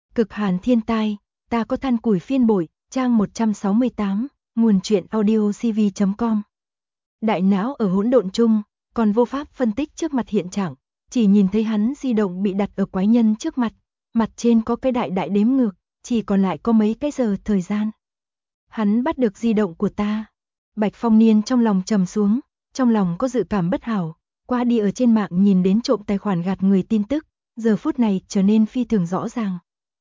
Cực hàn thiên tai, ta có than củi phiên bội, trang 168, nguồn truyện audio cv.com. Đại não ở hỗn độn chung, còn vô pháp phân tích trước mặt hiện trạng, chỉ nhìn thấy hắn di động bị đặt ở quái nhân trước mặt, mặt trên có cái đại đại đếm ngược, chỉ còn lại có mấy cái giờ thời gian. Hắn bắt được di động của ta. Bạch Phong Niên trong lòng trầm xuống, trong lòng có dự cảm bất hảo, qua đi ở trên mạng nhìn đến trộm tài khoản gạt người tin tức, giờ phút này trở nên phi thường rõ ràng.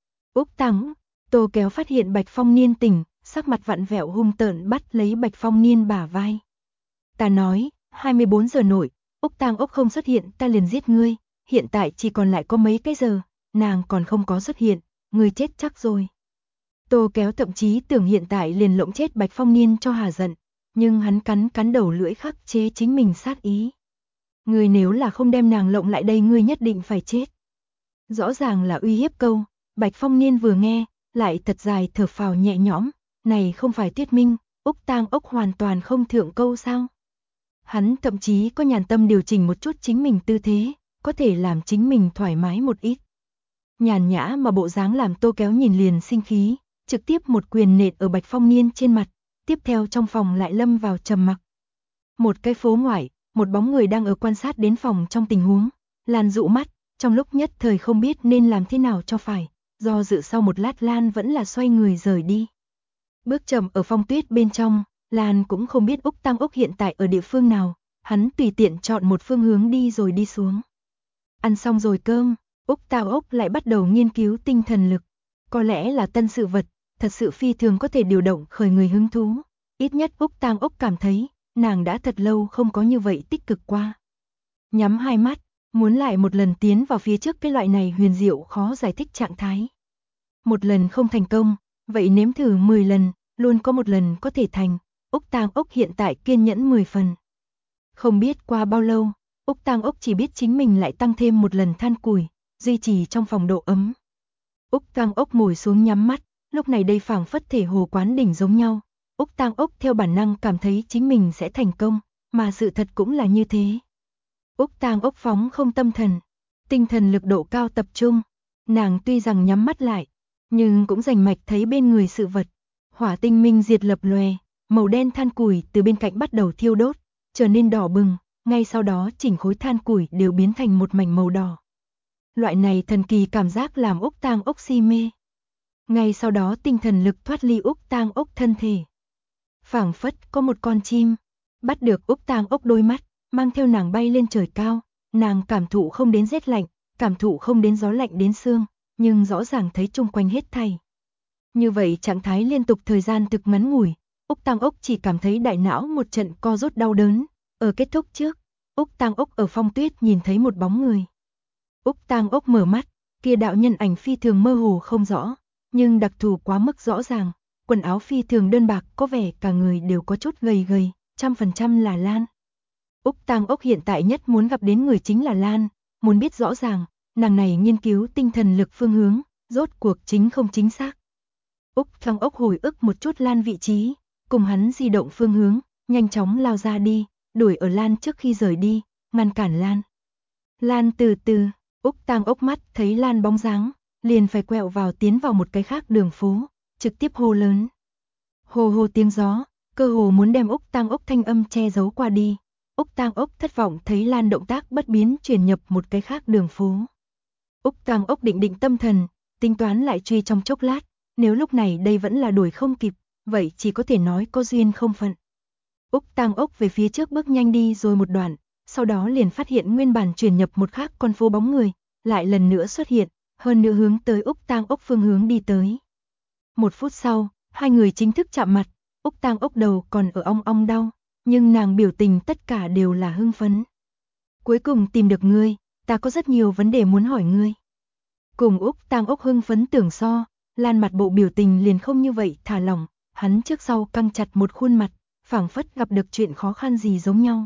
Úc Tăng, Tô Kéo phát hiện Bạch Phong Niên tỉnh, sắc mặt vặn vẹo hung tợn bắt lấy Bạch Phong Niên bả vai. Ta nói, 24 giờ nổi, Úc Tăng Úc không xuất hiện ta liền giết ngươi, hiện tại chỉ còn lại có mấy cái giờ, nàng còn không có xuất hiện, ngươi chết chắc rồi. Tô Kéo thậm chí tưởng hiện tại liền lộng chết Bạch Phong Niên cho hà giận, nhưng hắn cắn đầu lưỡi khắc chế chính mình sát ý. Ngươi nếu là không đem nàng lộng lại đây ngươi nhất định phải chết. Rõ ràng là uy hiếp câu, Bạch Phong Niên vừa nghe, lại thật dài thở phào nhẹ nhõm, này không phải thuyết minh, Úc Tang Ốc hoàn toàn không thượng câu sao. Hắn thậm chí có nhàn tâm điều chỉnh một chút chính mình tư thế, có thể làm chính mình thoải mái một ít. Nhàn nhã mà bộ dáng làm Tô Kéo nhìn liền sinh khí, trực tiếp một quyền nện ở Bạch Phong Niên trên mặt, tiếp theo trong phòng lại lâm vào trầm mặc. Một cái phố ngoại, một bóng người đang ở quan sát đến phòng trong tình huống, Lan dụ mắt, trong lúc nhất thời không biết nên làm thế nào cho phải, do dự sau một lát Lan vẫn là xoay người rời đi. Bước chậm ở phong tuyết bên trong, Lan cũng không biết Úc Tăng Ốc hiện tại ở địa phương nào, hắn tùy tiện chọn một phương hướng đi rồi đi xuống. Ăn xong rồi cơm, Úc Tăng Ốc lại bắt đầu nghiên cứu tinh thần lực, có lẽ là tân sự vật, thật sự phi thường có thể điều động khởi người hứng thú, ít nhất Úc Tăng Ốc cảm thấy, nàng đã thật lâu không có như vậy tích cực qua. Nhắm hai mắt, muốn lại một lần tiến vào phía trước cái loại này huyền diệu khó giải thích trạng thái. Một lần không thành công, vậy nếm thử 10 lần, luôn có một lần có thể thành. Úc Tang Ốc hiện tại kiên nhẫn 10 phần. Không biết qua bao lâu, Úc Tang Ốc chỉ biết chính mình lại tăng thêm một lần than củi, duy trì trong phòng độ ấm. Úc Tang Ốc ngồi xuống nhắm mắt, lúc này đây phảng phất thể hồ quán đỉnh giống nhau. Úc Tang Ốc theo bản năng cảm thấy chính mình sẽ thành công, mà sự thật cũng là như thế. Úc Tang Ốc phóng không tâm thần, tinh thần lực độ cao tập trung, nàng tuy rằng nhắm mắt lại, nhưng cũng rành mạch thấy bên người sự vật. Hỏa tinh minh diệt lập lòe, màu đen than củi từ bên cạnh bắt đầu thiêu đốt, trở nên đỏ bừng, ngay sau đó chỉnh khối than củi đều biến thành một mảnh màu đỏ. Loại này thần kỳ cảm giác làm Úc Tang Ốc si mê. Ngay sau đó tinh thần lực thoát ly Úc Tang Ốc thân thể. Phảng phất có một con chim, bắt được Úc Tang Ốc đôi mắt, mang theo nàng bay lên trời cao, nàng cảm thụ không đến rét lạnh, cảm thụ không đến gió lạnh đến xương, nhưng rõ ràng thấy chung quanh hết thảy. Như vậy trạng thái liên tục thời gian thực ngắn ngủi, Úc Tang Ốc chỉ cảm thấy đại não một trận co rút đau đớn, ở kết thúc trước, Úc Tang Ốc ở phong tuyết nhìn thấy một bóng người. Úc Tang Ốc mở mắt, kia đạo nhân ảnh phi thường mơ hồ không rõ, nhưng đặc thù quá mức rõ ràng, quần áo phi thường đơn bạc, có vẻ cả người đều có chút gầy gầy, 100% là Lan. Úc Tang Ốc hiện tại nhất muốn gặp đến người chính là Lan, muốn biết rõ ràng, nàng này nghiên cứu tinh thần lực phương hướng, rốt cuộc chính không chính xác. Úc Tang Ốc hồi ức một chút Lan vị trí, cùng hắn di động phương hướng, nhanh chóng lao ra đi, đuổi ở Lan trước khi rời đi, ngăn cản Lan. Lan từ từ, Úc Tang Ốc mắt thấy Lan bóng dáng, liền phải quẹo vào tiến vào một cái khác đường phố, trực tiếp hô lớn. Hồ hồ tiếng gió, cơ hồ muốn đem Úc Tang Ốc thanh âm che giấu qua đi. Úc Tang Ốc thất vọng thấy Lan động tác bất biến chuyển nhập một cái khác đường phố. Úc Tang Ốc định tâm thần, tính toán lại truy trong chốc lát, nếu lúc này đây vẫn là đuổi không kịp, vậy chỉ có thể nói có duyên không phận. Úc Tang Ốc về phía trước bước nhanh đi rồi một đoạn, sau đó liền phát hiện nguyên bản chuyển nhập một khác con phố bóng người, lại lần nữa xuất hiện, hơn nữa hướng tới Úc Tang Ốc phương hướng đi tới. Một phút sau, hai người chính thức chạm mặt, Úc Tang Ốc đầu còn ở ong ong đau, nhưng nàng biểu tình tất cả đều là hưng phấn. Cuối cùng tìm được ngươi, ta có rất nhiều vấn đề muốn hỏi ngươi. Cùng Úc Tang Ốc hưng phấn tưởng so, Lan mặt bộ biểu tình liền không như vậy thả lỏng, hắn trước sau căng chặt một khuôn mặt, phảng phất gặp được chuyện khó khăn gì giống nhau.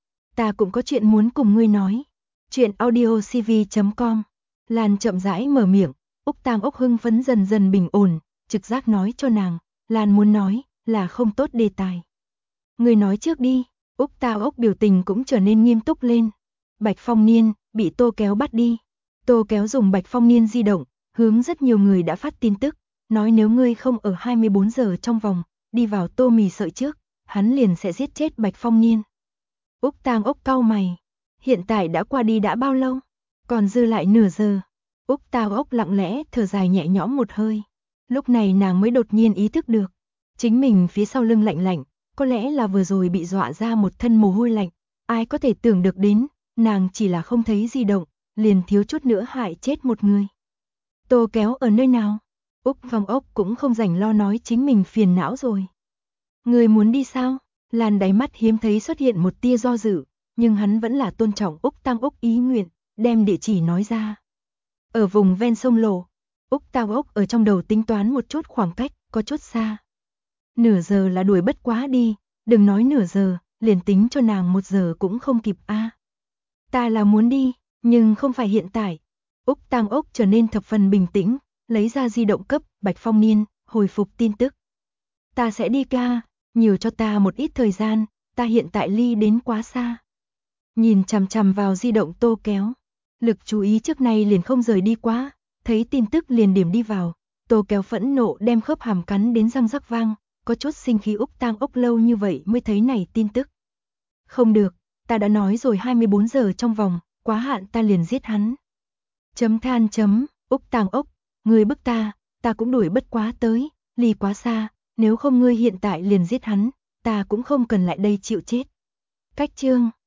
Ta cũng có chuyện muốn cùng ngươi nói. Chuyện audio cv.com. Lan chậm rãi mở miệng, Úc Tang Ốc hưng phấn dần dần bình ổn, trực giác nói cho nàng, Lan muốn nói là không tốt đề tài. Ngươi nói trước đi. Úc Tang Ốc biểu tình cũng trở nên nghiêm túc lên. Bạch Phong Niên bị Tô Kéo bắt đi. Tô Kéo dùng Bạch Phong Niên di động, hướng rất nhiều người đã phát tin tức, nói nếu ngươi không ở 24 giờ trong vòng, đi vào tô mì sợi trước, hắn liền sẽ giết chết Bạch Phong Niên. Úc Tang Ốc cau mày, hiện tại đã qua đi đã bao lâu? Còn dư lại nửa giờ. Úc Tang Ốc lặng lẽ thở dài nhẹ nhõm một hơi. Lúc này nàng mới đột nhiên ý thức được, chính mình phía sau lưng lạnh lạnh, có lẽ là vừa rồi bị dọa ra một thân mồ hôi lạnh, ai có thể tưởng được đến, nàng chỉ là không thấy di động, liền thiếu chút nữa hại chết một người. Tô Kéo ở nơi nào? Úc Phong Ốc cũng không rảnh lo nói chính mình phiền não rồi. Người muốn đi sao? Lan đáy mắt hiếm thấy xuất hiện một tia do dự, nhưng hắn vẫn là tôn trọng Úc Tang Ốc ý nguyện, đem địa chỉ nói ra. Ở vùng ven sông Lô. Úc Tang Ốc ở trong đầu tính toán một chút khoảng cách, có chút xa. Nửa giờ là đuổi bất quá đi, đừng nói nửa giờ, liền tính cho nàng 1 giờ cũng không kịp a. Ta là muốn đi, nhưng không phải hiện tại. Úc Tang Ốc trở nên thập phần bình tĩnh, lấy ra di động cấp Bạch Phong Niên, hồi phục tin tức. Ta sẽ đi ca, nhiều cho ta một ít thời gian, ta hiện tại ly đến quá xa. Nhìn chằm chằm vào di động Tô Kéo, lực chú ý trước nay liền không rời đi quá, thấy tin tức liền điểm đi vào. Tô Kéo phẫn nộ đem khớp hàm cắn đến răng rắc vang, có chút sinh khí. Úc Tang Ốc lâu như vậy mới thấy này tin tức. Không được, ta đã nói rồi 24 giờ trong vòng, quá hạn ta liền giết hắn. Chấm than chấm, Úc Tang Ốc, ngươi bức ta cũng đuổi bất quá tới, ly quá xa, nếu không ngươi hiện tại liền giết hắn, ta cũng không cần lại đây chịu chết. Cách chương